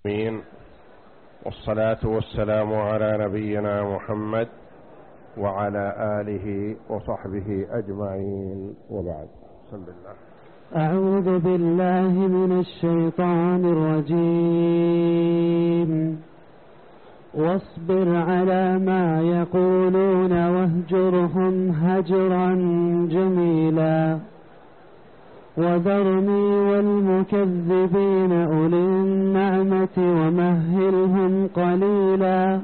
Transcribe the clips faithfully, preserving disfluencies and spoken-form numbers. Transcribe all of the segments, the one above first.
آمين. والصلاة والسلام على نبينا محمد وعلى آله وصحبه أجمعين، وبعد. بسم الله. أعوذ بالله من الشيطان الرجيم. واصبر على ما يقولون واهجرهم هجرا جميلا وذرني والمكذبين أولي النعمة ومهلهم قليلا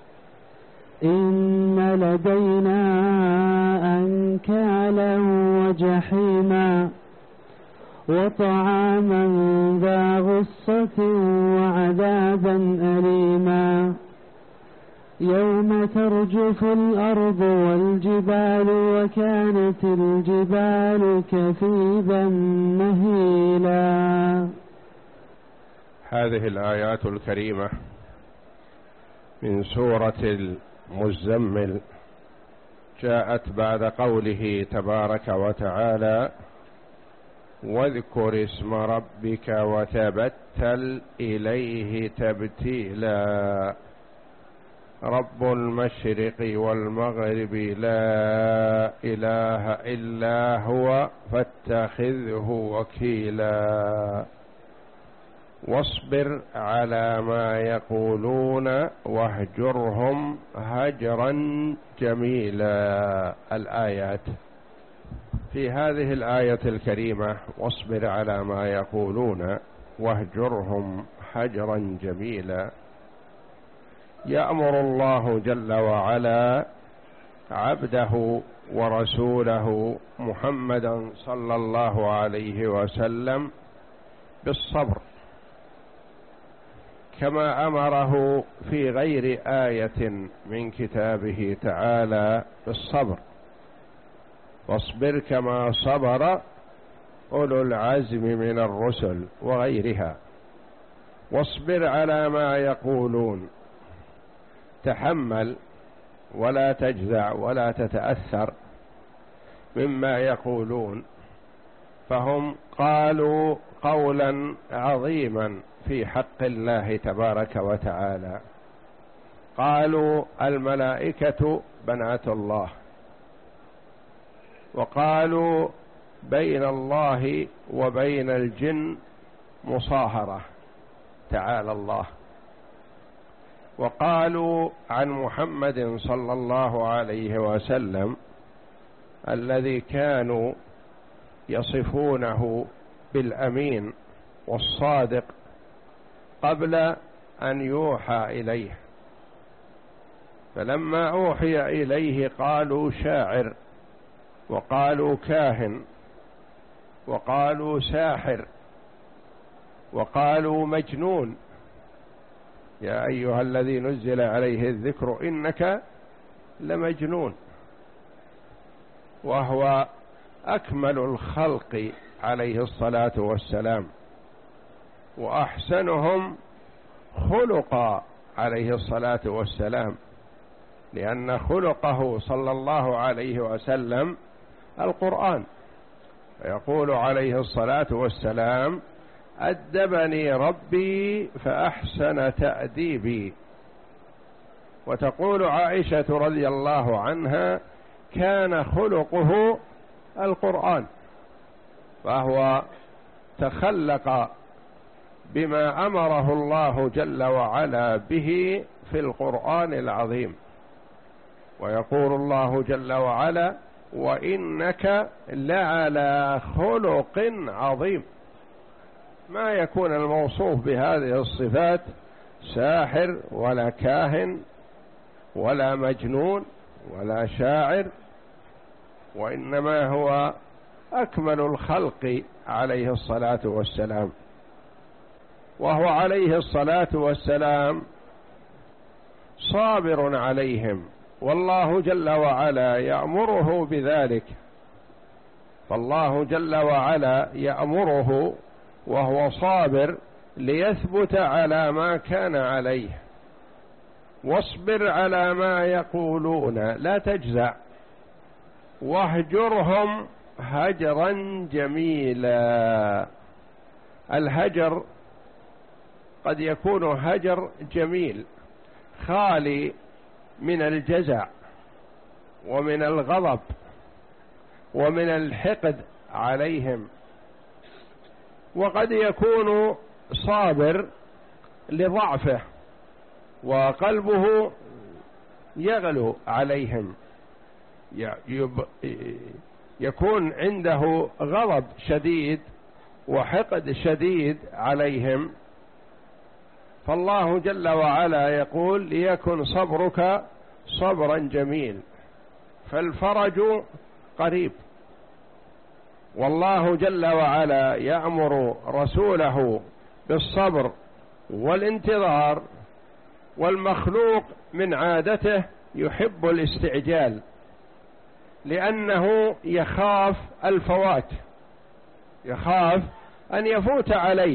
إن لدينا أنكالا وجحيما وطعاما ذا غصة وعذابا أليما يوم ترجف الأرض والجبال وكانت الجبال كثيبا مهيلا. هذه الآيات الكريمة من سورة المزمل جاءت بعد قوله تبارك وتعالى: واذكر اسم ربك وتبتل إليه تبتيلا رب المشرق والمغرب لا إله إلا هو فاتخذه وكيلا واصبر على ما يقولون واهجرهم هجرا جميلا. الآيات في هذه الآية الكريمة: واصبر على ما يقولون واهجرهم هجرا جميلا، يأمر الله جل وعلا عبده ورسوله محمدا صلى الله عليه وسلم بالصبر، كما أمره في غير آية من كتابه تعالى بالصبر: واصبر كما صبر أولو العزم من الرسل وغيرها. واصبر على ما يقولون، تحمل ولا تجزع ولا تتأثر مما يقولون، فهم قالوا قولا عظيما في حق الله تبارك وتعالى. قالوا الملائكة بنات الله، وقالوا بين الله وبين الجن مصاهرة تعالى الله، وقالوا عن محمد صلى الله عليه وسلم الذي كانوا يصفونه بالأمين والصادق قبل أن يوحى إليه، فلما أوحي إليه قالوا شاعر، وقالوا كاهن، وقالوا ساحر، وقالوا مجنون. يا أيها الذي نزل عليه الذكر إنك لمجنون. وهو أكمل الخلق عليه الصلاة والسلام، وأحسنهم خلقا عليه الصلاة والسلام، لأن خلقه صلى الله عليه وسلم القرآن. يقول عليه الصلاة والسلام: أدبني ربي فأحسن تأديبي. وتقول عائشة رضي الله عنها: كان خلقه القرآن، فهو تخلق بما أمره الله جل وعلا به في القرآن العظيم. ويقول الله جل وعلا: وإنك لعلى خلق عظيم. ما يكون الموصوف بهذه الصفات ساحر ولا كاهن ولا مجنون ولا شاعر، وإنما هو أكمل الخلق عليه الصلاة والسلام. وهو عليه الصلاة والسلام صابر عليهم، والله جل وعلا يأمره بذلك. فالله جل وعلا يأمره وهو صابر ليثبت على ما كان عليه. واصبر على ما يقولون، لا تجزع. واهجرهم هجرا جميلا. الهجر قد يكون هجر جميل خالي من الجزع ومن الغضب ومن الحقد عليهم، وقد يكون صابر لضعفه وقلبه يغلو عليهم، يكون عنده غضب شديد وحقد شديد عليهم. فالله جل وعلا يقول: ليكن صبرك صبرا جميل، فالفرج قريب. والله جل وعلا يأمر رسوله بالصبر والانتظار، والمخلوق من عادته يحب الاستعجال لأنه يخاف الفوات، يخاف أن يفوت عليه.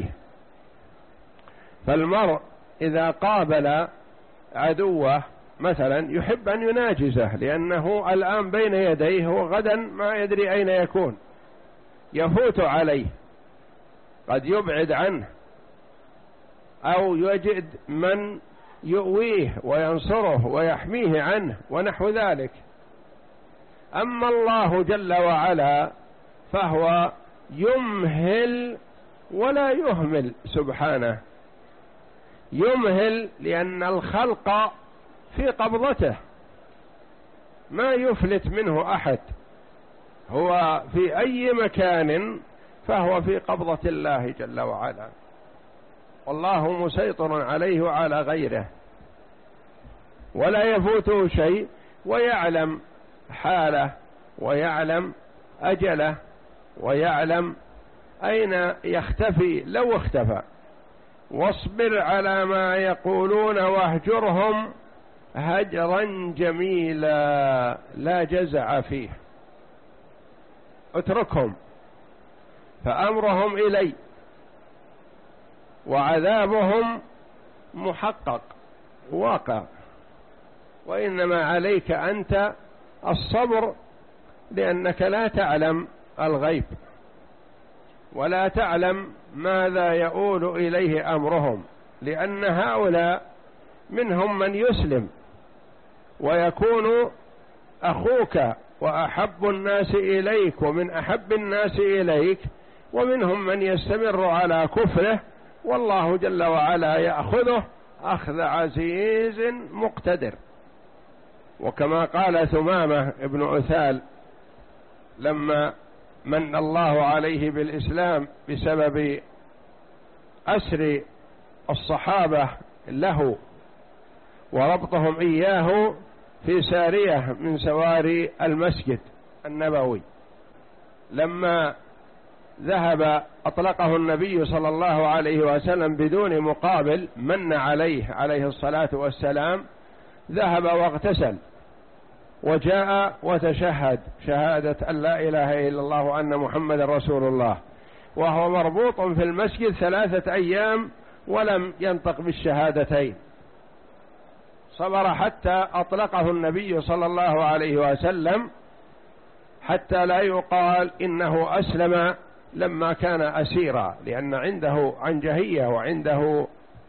فالمرء إذا قابل عدوه مثلا يحب أن يناجزه، لأنه الآن بين يديه وغدا ما يدري أين يكون، يفوت عليه، قد يبعد عنه أو يجد من يؤويه وينصره ويحميه عنه ونحو ذلك. أما الله جل وعلا فهو يمهل ولا يهمل سبحانه، يمهل لأن الخلق في قبضته ما يفلت منه أحد، هو في أي مكان فهو في قبضة الله جل وعلا، والله مسيطر عليه وعلى غيره ولا يفوته شيء، ويعلم حاله ويعلم أجله ويعلم أين يختفي لو اختفى. واصبر على ما يقولون واهجرهم هجرا جميلا لا جزع فيه، اتركهم فأمرهم إلي وعذابهم محقق واقع، وإنما عليك أنت الصبر، لأنك لا تعلم الغيب ولا تعلم ماذا يؤول إليه أمرهم، لأن هؤلاء منهم من يسلم ويكون أخوك وأحب الناس إليك ومن أحب الناس إليك، ومنهم من يستمر على كفره، والله جل وعلا يأخذه أخذ عزيز مقتدر. وكما قال ثمامة ابن عثال لما من الله عليه بالإسلام بسبب أسر الصحابة له وربطهم إياه في سارية من سواري المسجد النبوي، لما ذهب أطلقه النبي صلى الله عليه وسلم بدون مقابل، من عليه عليه الصلاة والسلام، ذهب واغتسل وجاء وتشهد شهادة أن لا إله إلا الله وأن محمد رسول الله، وهو مربوط في المسجد ثلاثة أيام ولم ينطق بالشهادتين، صبر حتى أطلقه النبي صلى الله عليه وسلم، حتى لا يقال إنه أسلم لما كان أسيرا، لأن عنده عنجهية وعنده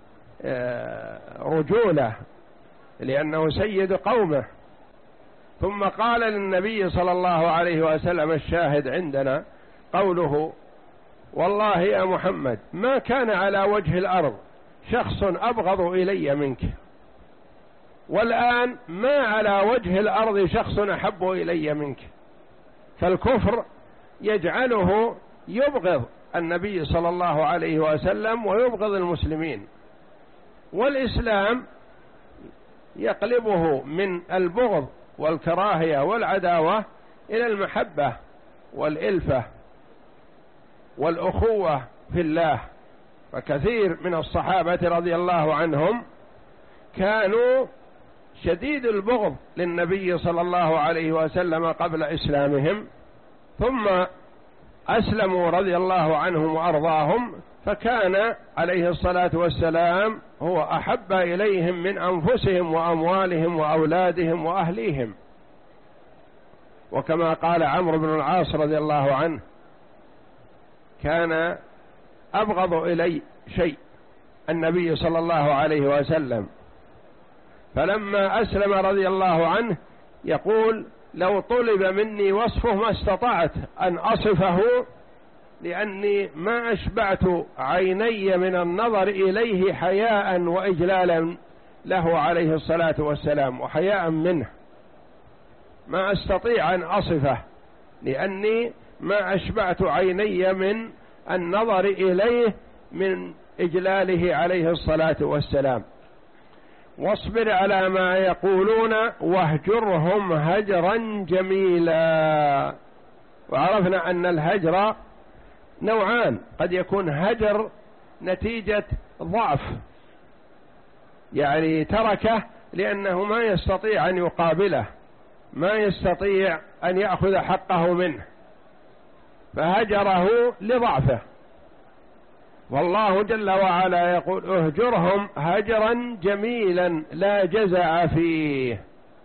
رجولة، لأنه سيد قومه. ثم قال للنبي صلى الله عليه وسلم الشاهد عندنا قوله: والله يا محمد ما كان على وجه الأرض شخص أبغض إلي منك، والآن ما على وجه الأرض شخص أحب إلي منك. فالكفر يجعله يبغض النبي صلى الله عليه وسلم ويبغض المسلمين، والإسلام يقلبه من البغض والكراهية والعداوة إلى المحبة والإلفة والأخوة في الله. فكثير من الصحابة رضي الله عنهم كانوا شديد البغض للنبي صلى الله عليه وسلم قبل إسلامهم، ثم أسلموا رضي الله عنهم وأرضاهم، فكان عليه الصلاة والسلام هو أحب إليهم من أنفسهم وأموالهم وأولادهم وأهليهم. وكما قال عمرو بن العاص رضي الله عنه: كان أبغض إلي شيء النبي صلى الله عليه وسلم، فلما أسلم رضي الله عنه يقول: لو طلب مني وصفه ما استطعت أن أصفه، لأني ما أشبعت عيني من النظر إليه حياء وإجلالا له عليه الصلاة والسلام وحياء منه، ما أستطيع أن أصفه لأني ما أشبعت عيني من النظر إليه من إجلاله عليه الصلاة والسلام. واصبر على ما يقولون واهجرهم هجرا جميلا. وعرفنا أن الهجر نوعان، قد يكون هجر نتيجة ضعف، يعني تركه لأنه ما يستطيع أن يقابله، ما يستطيع أن يأخذ حقه منه فهجره لضعفه. والله جل وعلا يقول: اهجرهم هجرا جميلا لا جزع فيه.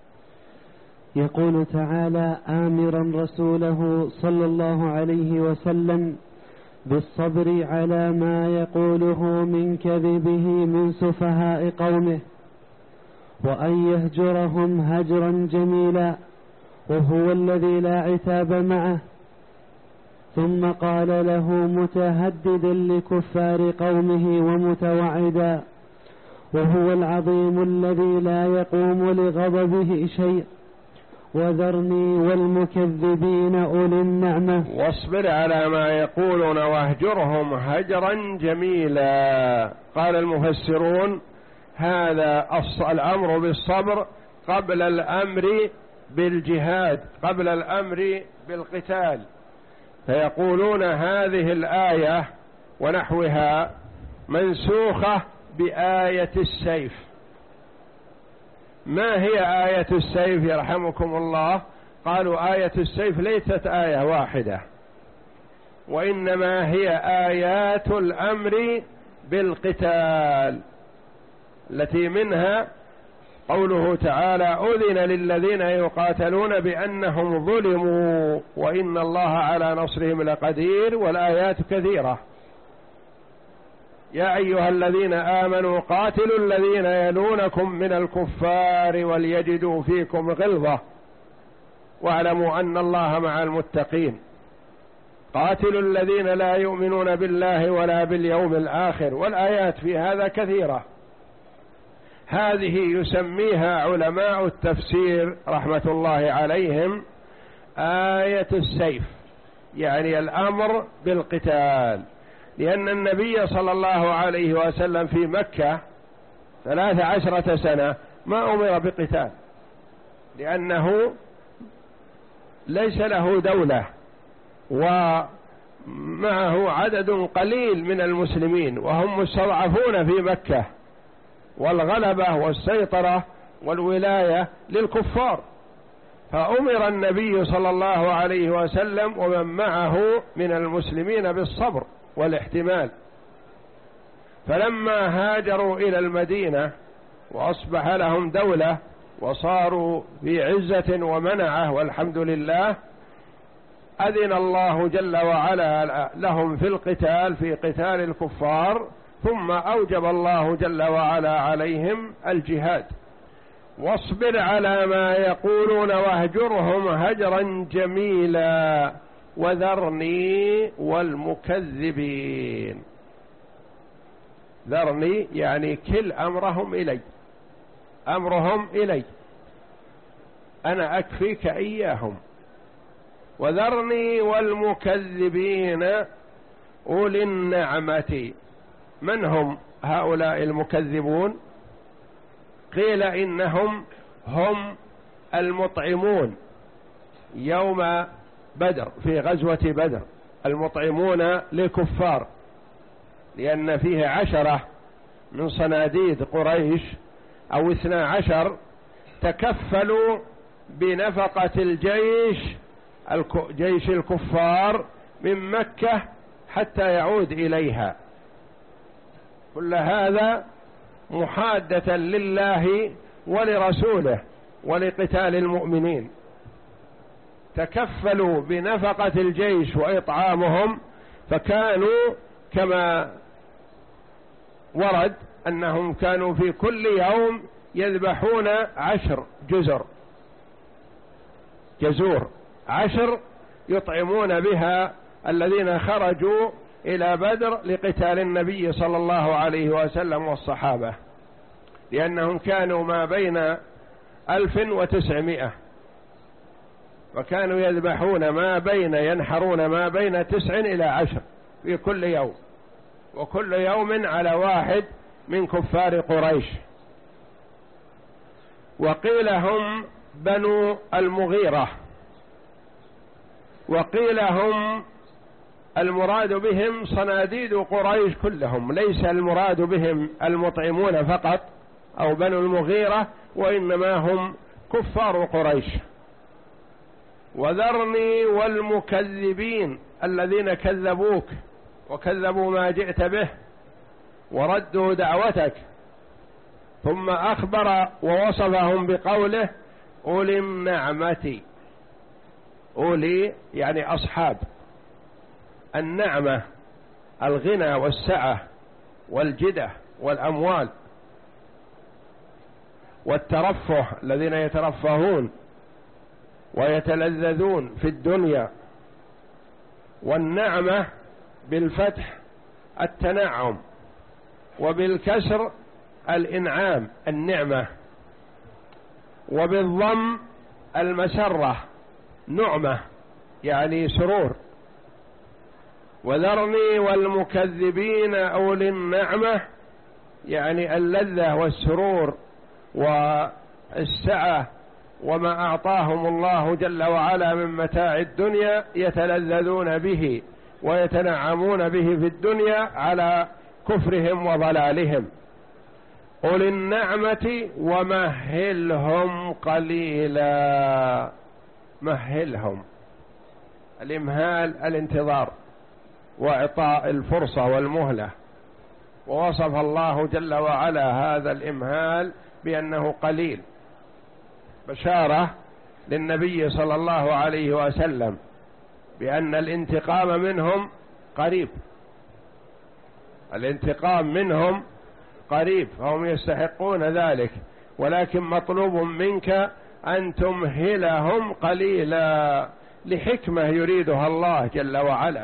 يقول تعالى آمرا رسوله صلى الله عليه وسلم بالصبر على ما يقوله من كذبه من سفهاء قومه، وأن يهجرهم هجرا جميلا، وهو الذي لا عتاب معه. ثم قال له متهددا لكفار قومه ومتوعدا: وهو العظيم الذي لا يقوم لغضبه شيء، وذرني والمكذبين أولي النعمة. واصبر على ما يقولون واهجرهم هجرا جميلا. قال المفسرون: هذا الأمر بالصبر قبل الأمر بالجهاد، قبل الأمر بالقتال. فيقولون هذه الآية ونحوها منسوخة بآية السيف. ما هي آية السيف يرحمكم الله؟ قالوا آية السيف ليست آية واحدة، وإنما هي آيات الأمر بالقتال، التي منها قوله تعالى: أذن للذين يقاتلون بأنهم ظلموا وإن الله على نصرهم لقدير. والآيات كثيرة: يا أيها الذين آمنوا قاتلوا الذين يلونكم من الكفار وليجدوا فيكم غلظة واعلموا أن الله مع المتقين. قاتلوا الذين لا يؤمنون بالله ولا باليوم الآخر. والآيات في هذا كثيرة. هذه يسميها علماء التفسير رحمة الله عليهم آية السيف، يعني الأمر بالقتال، لأن النبي صلى الله عليه وسلم في مكة ثلاث عشرة سنة ما أمر بقتال، لأنه ليس له دولة ومعه عدد قليل من المسلمين وهم مستضعفون في مكة، والغلبة والسيطرة والولاية للكفار. فأمر النبي صلى الله عليه وسلم ومن معه من المسلمين بالصبر والاحتمال. فلما هاجروا إلى المدينة وأصبح لهم دولة وصاروا في عزة ومنعة والحمد لله، أذن الله جل وعلا لهم في القتال، في قتال الكفار، ثم أوجب الله جل وعلا عليهم الجهاد. واصبر على ما يقولون واهجرهم هجرا جميلا وذرني والمكذبين. ذرني يعني كل أمرهم إلي، أمرهم إلي، أنا أكفيك إياهم. وذرني والمكذبين أولي النعمة. من هم هؤلاء المكذبون؟ قيل إنهم هم المطعمون يوم بدر، في غزوة بدر، المطعمون للكفار، لأن فيه عشرة من صناديد قريش أو اثنا عشر تكفلوا بنفقة الجيش جيش الكفار من مكة حتى يعود إليها. كل هذا محادة لله ولرسوله ولقتال المؤمنين. تكفلوا بنفقة الجيش وإطعامهم، فكانوا كما ورد أنهم كانوا في كل يوم يذبحون عشر جزر جزور عشر يطعمون بها الذين خرجوا إلى بدر لقتال النبي صلى الله عليه وسلم والصحابة، لأنهم كانوا ما بين ألف وتسعمائة، وكانوا يذبحون ما بين ينحرون ما بين تسع إلى عشر في كل يوم، وكل يوم على واحد من كفار قريش. وقيل هم بنو المغيرة، وقيل هم المراد بهم صناديد قريش كلهم، ليس المراد بهم المطعمون فقط أو بنو المغيرة، وإنما هم كفار قريش. وذرني والمكذبين الذين كذبوك وكذبوا ما جئت به وردوا دعوتك، ثم أخبر ووصفهم بقوله أولي النعمة. أولي يعني أصحاب النعمة، الغنى والسعة والجدة والأموال والترفه، الذين يترفهون ويتلذذون في الدنيا. والنعمة بالفتح التنعم، وبالكسر الإنعام النعمة، وبالضم المسرة نعمة يعني سرور. وذرني والمكذبين أولي النعمة يعني اللذة والسرور والسعة، وما أعطاهم الله جل وعلا من متاع الدنيا يتلذذون به ويتنعمون به في الدنيا على كفرهم وضلالهم. أولي النعمة ومهلهم قليلا. مهلهم، الإمهال الانتظار وإعطاء الفرصة والمهلة، ووصف الله جل وعلا هذا الإمهال بأنه قليل، بشارة للنبي صلى الله عليه وسلم بأن الانتقام منهم قريب، الانتقام منهم قريب، فهم يستحقون ذلك، ولكن مطلوب منك أن تمهلهم قليلا لحكمة يريدها الله جل وعلا.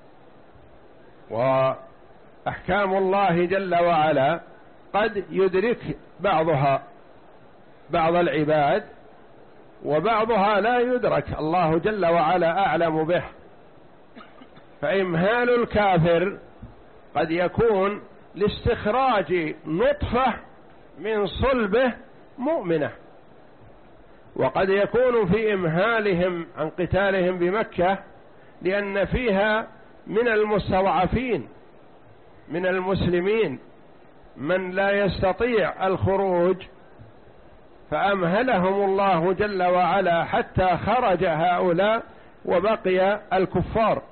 وأحكام الله جل وعلا قد يدرك بعضها بعض العباد، وبعضها لا يدرك، الله جل وعلا أعلم به. فإمهال الكافر قد يكون لاستخراج نطفة من صلبه مؤمنة، وقد يكون في إمهالهم عن قتالهم بمكة لأن فيها من المستضعفين من المسلمين من لا يستطيع الخروج، فأمهلهم الله جل وعلا حتى خرج هؤلاء وبقي الكفار.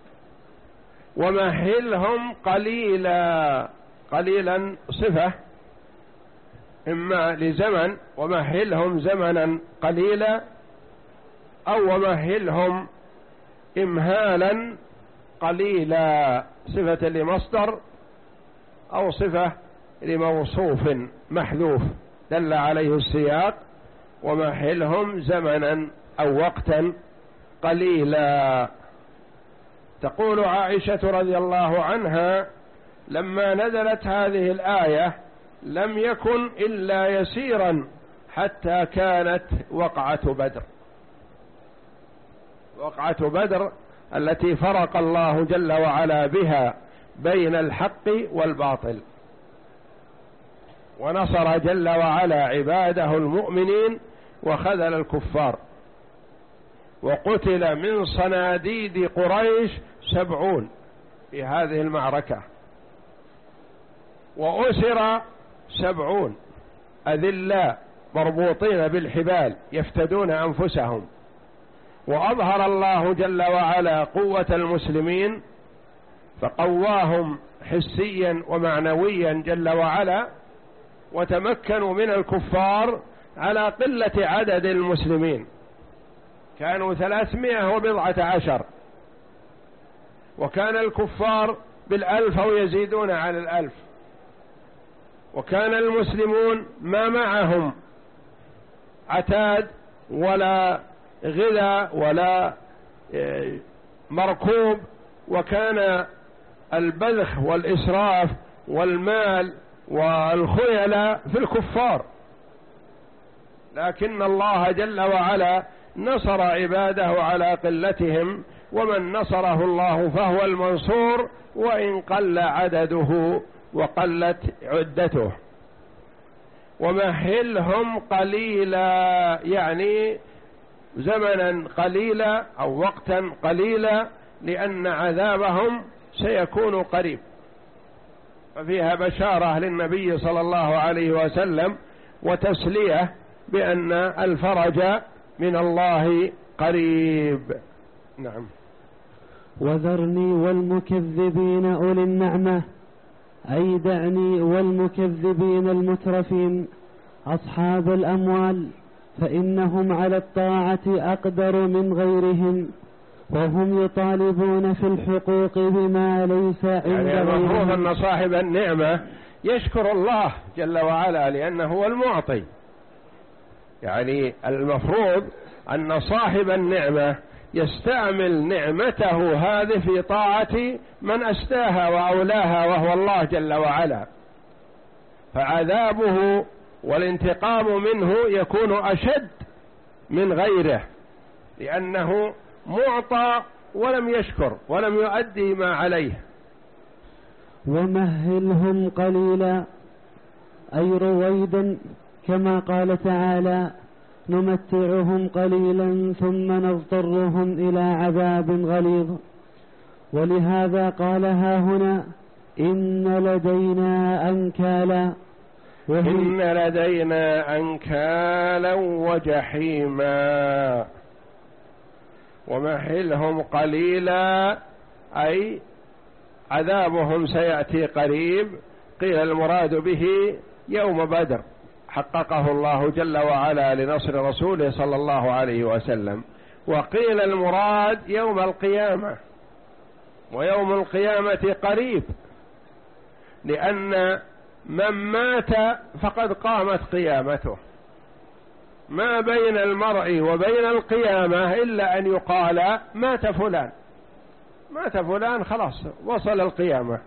ومهلهم قليلا، قليلا صفة إما لزمن، ومهلهم زمنا قليلا، أو ومهلهم إمهالا قليلا، صفة لمصدر أو صفة لموصوف محذوف دل عليه السياق، ومهلهم زمنا أو وقتا قليلا. تقول عائشة رضي الله عنها لما نزلت هذه الآية لم يكن إلا يسيرا حتى كانت وقعة بدر، وقعة بدر التي فرق الله جل وعلا بها بين الحق والباطل، ونصر جل وعلا عباده المؤمنين وخذل الكفار. وقتل من صناديد قريش سبعون في هذه المعركة، وأسر سبعون أذلاء مربوطين بالحبال يفتدون أنفسهم. وأظهر الله جل وعلا قوة المسلمين فقواهم حسيا ومعنويا جل وعلا، وتمكنوا من الكفار على قلة عدد المسلمين، كانوا ثلاثمائة وبضعة عشر، وكان الكفار بالألف أو يزيدون على الألف، وكان المسلمون ما معهم عتاد ولا غذاء ولا مركوب، وكان البذخ والإسراف والمال والخيلاء في الكفار، لكن الله جل وعلا نصر عباده على قلتهم، ومن نصره الله فهو المنصور وإن قل عدده وقلت عدته. ومهلهم قليلا، يعني زمنا قليلا أو وقتا قليلا، لأن عذابهم سيكون قريب. ففيها بشارة للنبي صلى الله عليه وسلم وتسلية بأن الفرج من الله قريب. نعم. وذرني والمكذبين أولي النعمة، أي دعني والمكذبين المترفين أصحاب الأموال، فإنهم على الطاعة أقدر من غيرهم، وهم يطالبون في الحقوق بما ليس عند يعني غيرهم. المفروض أن صاحب النعمة يشكر الله جل وعلا لأنه هو المعطي، يعني المفروض أن صاحب النعمة يستعمل نعمته هذه في طاعة من أسداها وأولاها وهو الله جل وعلا، فعذابه والانتقام منه يكون أشد من غيره، لأنه معطى ولم يشكر ولم يؤدي ما عليه. ومهلهم قليلا، أي رويدا، كما قال تعالى: نمتعهم قليلا ثم نضطرهم إلى عذاب غليظ. ولهذا قال ها هنا: إن لدينا أنكالا، إن لدينا أنكالا وجحيما. ومهلهم قليلا أي عذابهم سيأتي قريب. قيل المراد به يوم بدر حققه الله جل وعلا لنصر رسوله صلى الله عليه وسلم، وقيل المراد يوم القيامة، ويوم القيامة قريب، لأن من مات فقد قامت قيامته، ما بين المرء وبين القيامة إلا أن يقال مات فلان، مات فلان، خلاص وصل القيامة.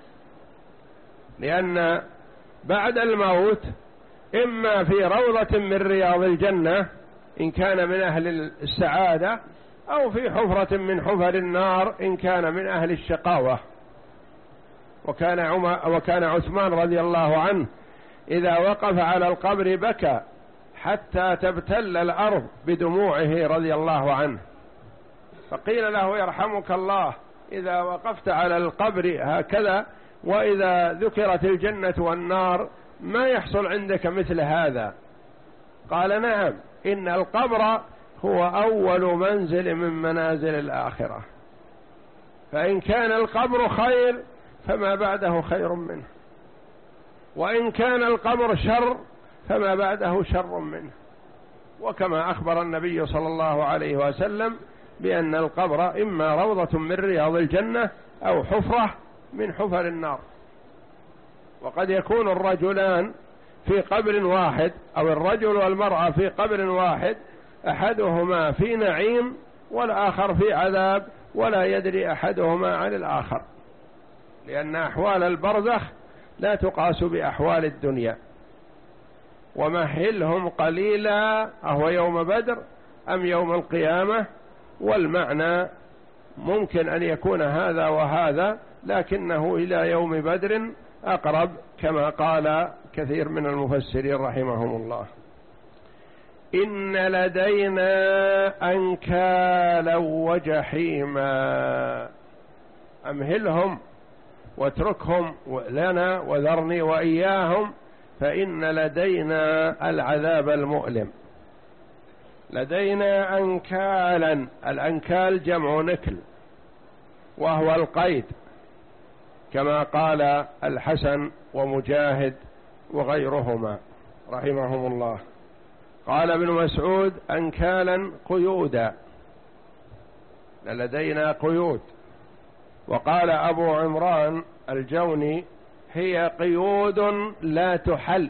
لأن بعد الموت إما في روضة من رياض الجنة إن كان من أهل السعادة، أو في حفرة من حفر النار إن كان من أهل الشقاوة. وكان عمر وكان عثمان رضي الله عنه إذا وقف على القبر بكى حتى تبتل الأرض بدموعه رضي الله عنه، فقيل له: يرحمك الله، إذا وقفت على القبر هكذا وإذا ذكرت الجنة والنار ما يحصل عندك مثل هذا؟ قال: نعم، إن القبر هو أول منزل من منازل الآخرة، فإن كان القبر خير فما بعده خير منه، وإن كان القبر شر فما بعده شر منه. وكما أخبر النبي صلى الله عليه وسلم بأن القبر إما روضة من رياض الجنة أو حفرة من حفر النار. وقد يكون الرجلان في قبر واحد، أو الرجل والمرأة في قبر واحد، أحدهما في نعيم والآخر في عذاب، ولا يدري أحدهما عن الآخر، لأن أحوال البرزخ لا تقاس بأحوال الدنيا. ومهلهم قليلا، أهو يوم بدر أم يوم القيامة؟ والمعنى ممكن أن يكون هذا وهذا، لكنه إلى يوم بدر أقرب، كما قال كثير من المفسرين رحمهم الله. إن لدينا أنكالا وجحيما، أمهلهم واتركهم لنا وذرني وإياهم، فإن لدينا العذاب المؤلم. لدينا أنكالا، الأنكال جمع نكل وهو القيد، كما قال الحسن ومجاهد وغيرهما رحمهم الله. قال ابن مسعود: أنكالا قيودا، لدينا قيود. وقال أبو عمران الجوني هي قيود لا تحل.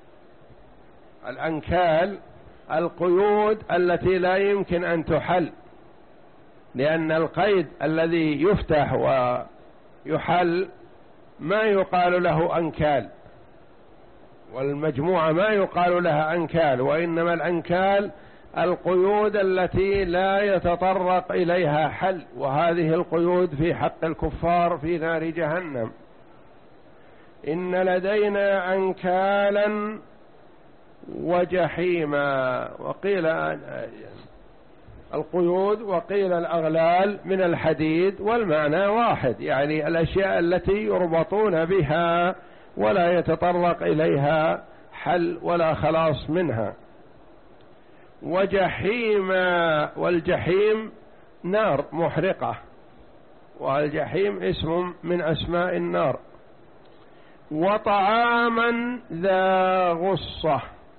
الأنكال القيود التي لا يمكن أن تحل، لأن القيد الذي يفتح ويحل ما يقال له أنكال، والمجموعة ما يقال لها أنكال، وإنما الأنكال القيود التي لا يتطرق إليها حل، وهذه القيود في حق الكفار في نار جهنم. إن لدينا أنكالا وجحيما، وقيل القيود وقيل الأغلال من الحديد، والمعنى واحد، يعني الأشياء التي يربطون بها ولا يتطرق إليها حل ولا خلاص منها. وجحيما، والجحيم نار محرقة، والجحيم اسم من أسماء النار. وطعاما ذا غصة،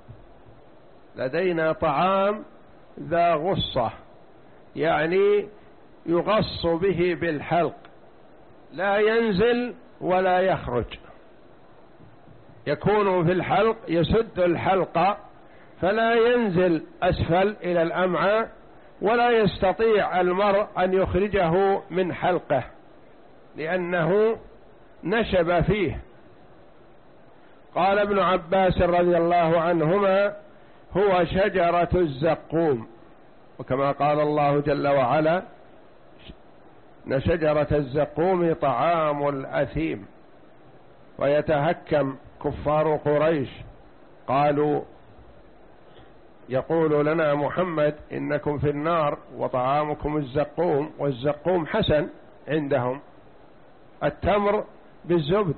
لدينا طعام ذا غصة، يعني يغص به بالحلق، لا ينزل ولا يخرج، يكون في الحلق يسد الحلق فلا ينزل أسفل إلى الأمعاء، ولا يستطيع المرء أن يخرجه من حلقه لأنه نشب فيه. قال ابن عباس رضي الله عنهما: هو شجرة الزقوم، وكما قال الله جل وعلا: إن شجرة الزقوم طعام الأثيم. ويتهكم كفار قريش، قالوا: يقول لنا محمد إنكم في النار وطعامكم الزقوم، والزقوم حسن عندهم، التمر بالزبد.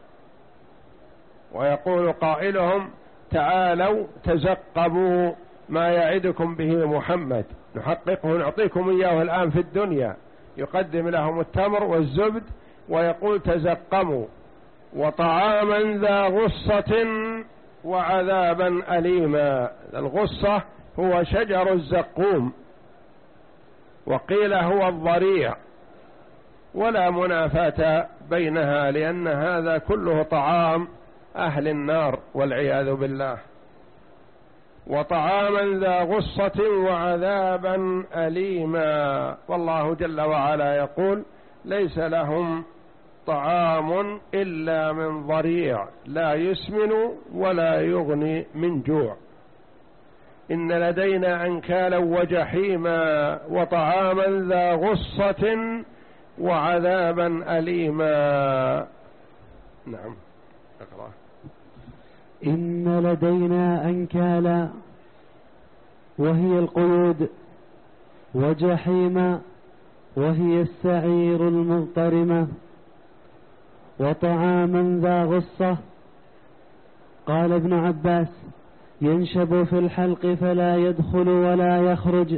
ويقول قائلهم: تعالوا تزقبوا ما يعدكم به محمد نحققه نعطيكم إياه الآن في الدنيا. يقدم لهم التمر والزبد ويقول: تزقموا. وطعاما ذا غصة وعذابا أليما. الغصة هو شجر الزقوم، وقيل هو الضريع، ولا منافاة بينها، لأن هذا كله طعام أهل النار والعياذ بالله. وطعاما ذا غصة وعذابا أليما. والله جل وعلا يقول: ليس لهم طعام إلا من ضريع لا يسمن ولا يغني من جوع. إن لدينا أنكالا وجحيما وطعاما ذا غصة وعذابا أليما. نعم، اقرأ. إن لدينا أنكالا وهي القيود، وجحيما وهي السعير المضطرمة، وطعاما ذا غصة. قال ابن عباس: ينشب في الحلق فلا يدخل ولا يخرج.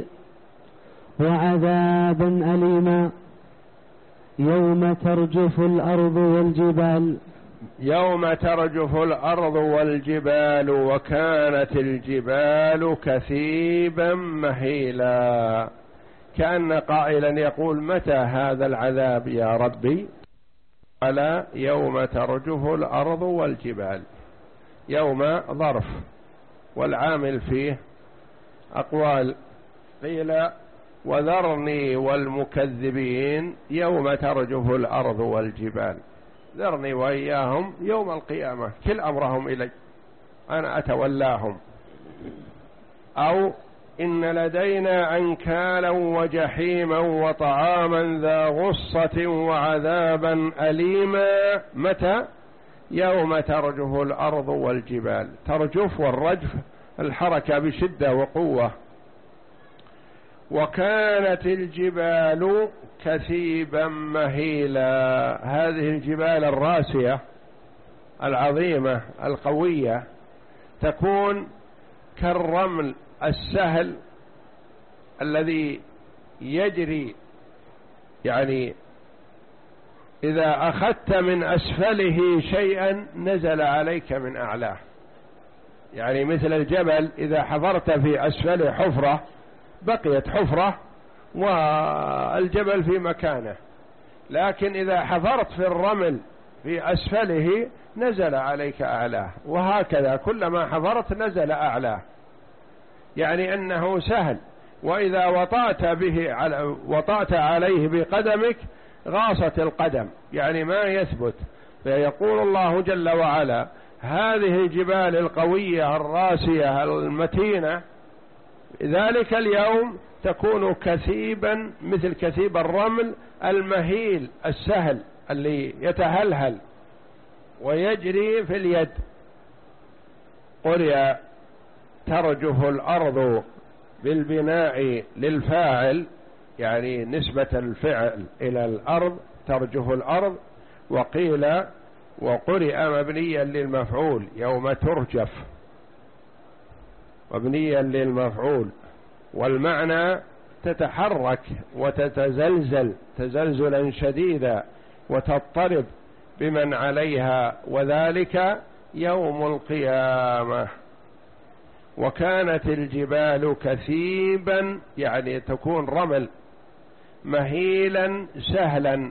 وعذابا أليما يوم ترجف الأرض والجبال. يوم ترجف الأرض والجبال وكانت الجبال كثيبا مهيلا. كأن قائلا يقول: متى هذا العذاب يا ربي؟ قال: يوم ترجف الأرض والجبال. يوم ظرف، والعامل فيه أقوال، قيل: وذرني والمكذبين يوم ترجف الأرض والجبال، ذرني وإياهم يوم القيامة، كل أمرهم إلي، أنا أتولاهم. أو إن لدينا أنكالا وجحيما وطعاما ذا غصة وعذابا أليما. متى؟ يوم ترجف الأرض والجبال. ترجف والرجف الحركة بشدة وقوة. وكانت الجبال كثيبا مهيلا. هذه الجبال الراسية العظيمة القوية تكون كالرمل السهل الذي يجري، يعني إذا أخذت من أسفله شيئا نزل عليك من أعلاه. يعني مثل الجبل إذا حفرت في أسفله حفرة بقيت حفرة والجبل في مكانه، لكن إذا حفرت في الرمل في أسفله نزل عليك أعلاه، وهكذا كلما حفرت نزل أعلاه، يعني أنه سهل. وإذا وطأت به على وطأت عليه بقدمك غاصت القدم، يعني ما يثبت. فيقول الله جل وعلا: هذه الجبال القوية الراسية المتينة ذلك اليوم تكون كثيبا مثل كثيب الرمل المهيل السهل اللي يتهلهل ويجري في اليد. قرئ ترجف الأرض بالبناء للفاعل، يعني نسبة الفعل إلى الأرض، ترجف الأرض. وقيل وقرئ مبنيا للمفعول يوم ترجف، مبنيا للمفعول، والمعنى تتحرك وتتزلزل تزلزلا شديدا وتضطرب بمن عليها، وذلك يوم القيامة. وكانت الجبال كثيبا، يعني تكون رمل، مهيلا سهلا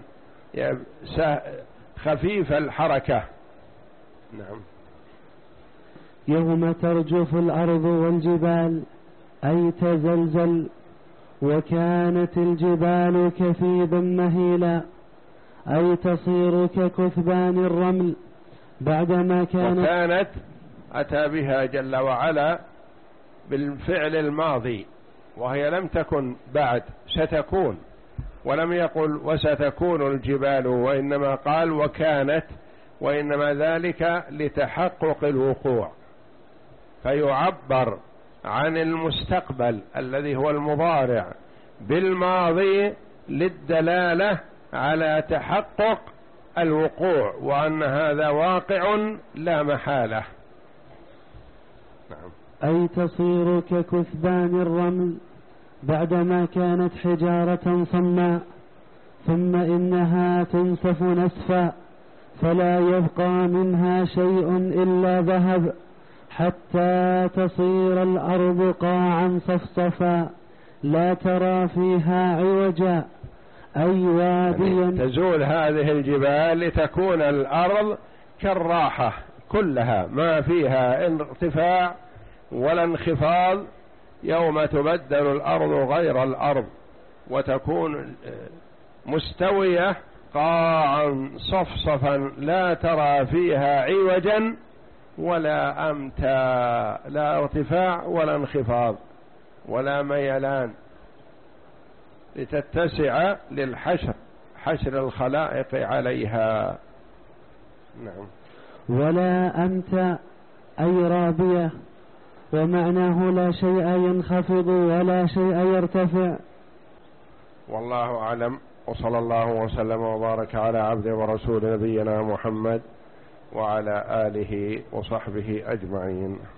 خفيف الحركة. نعم. يوم ترجف الأرض والجبال أي تزلزل. وكانت الجبال كثيبا مهيلا أي تصير ككثبان الرمل بعدما كانت. وكانت أتى بها جل وعلا بالفعل الماضي، وهي لم تكن بعد، ستكون، ولم يقل وستكون الجبال، وإنما قال وكانت، وإنما ذلك لتحقق الوقوع، فيعبر عن المستقبل الذي هو المضارع بالماضي للدلالة على تحقق الوقوع، وأن هذا واقع لا محالة. نعم. أي تصير ككثبان الرمل بعدما كانت حجارة صماء، ثم إنها تنسف نسفا فلا يبقى منها شيء إلا ذهب، حتى تصير الأرض قاعا صفصفا لا ترى فيها عوجا أي واديا. تزول هذه الجبال لتكون الأرض كالراحة كلها، ما فيها ارتفاع ولا انخفاض، يوم تبدل الأرض غير الأرض وتكون مستوية قاعا صفصفا لا ترى فيها عوجا ولا أمتا، لا ارتفاع ولا انخفاض ولا ميلان، لتتسع للحشر، حشر الخلائق عليها. نعم. ولا أمتا أي رابية، ومعناه لا شيء ينخفض ولا شيء يرتفع. والله أعلم، وصلى الله وسلم وبارك على عبده ورسول نبينا محمد وعلى آله وصحبه أجمعين.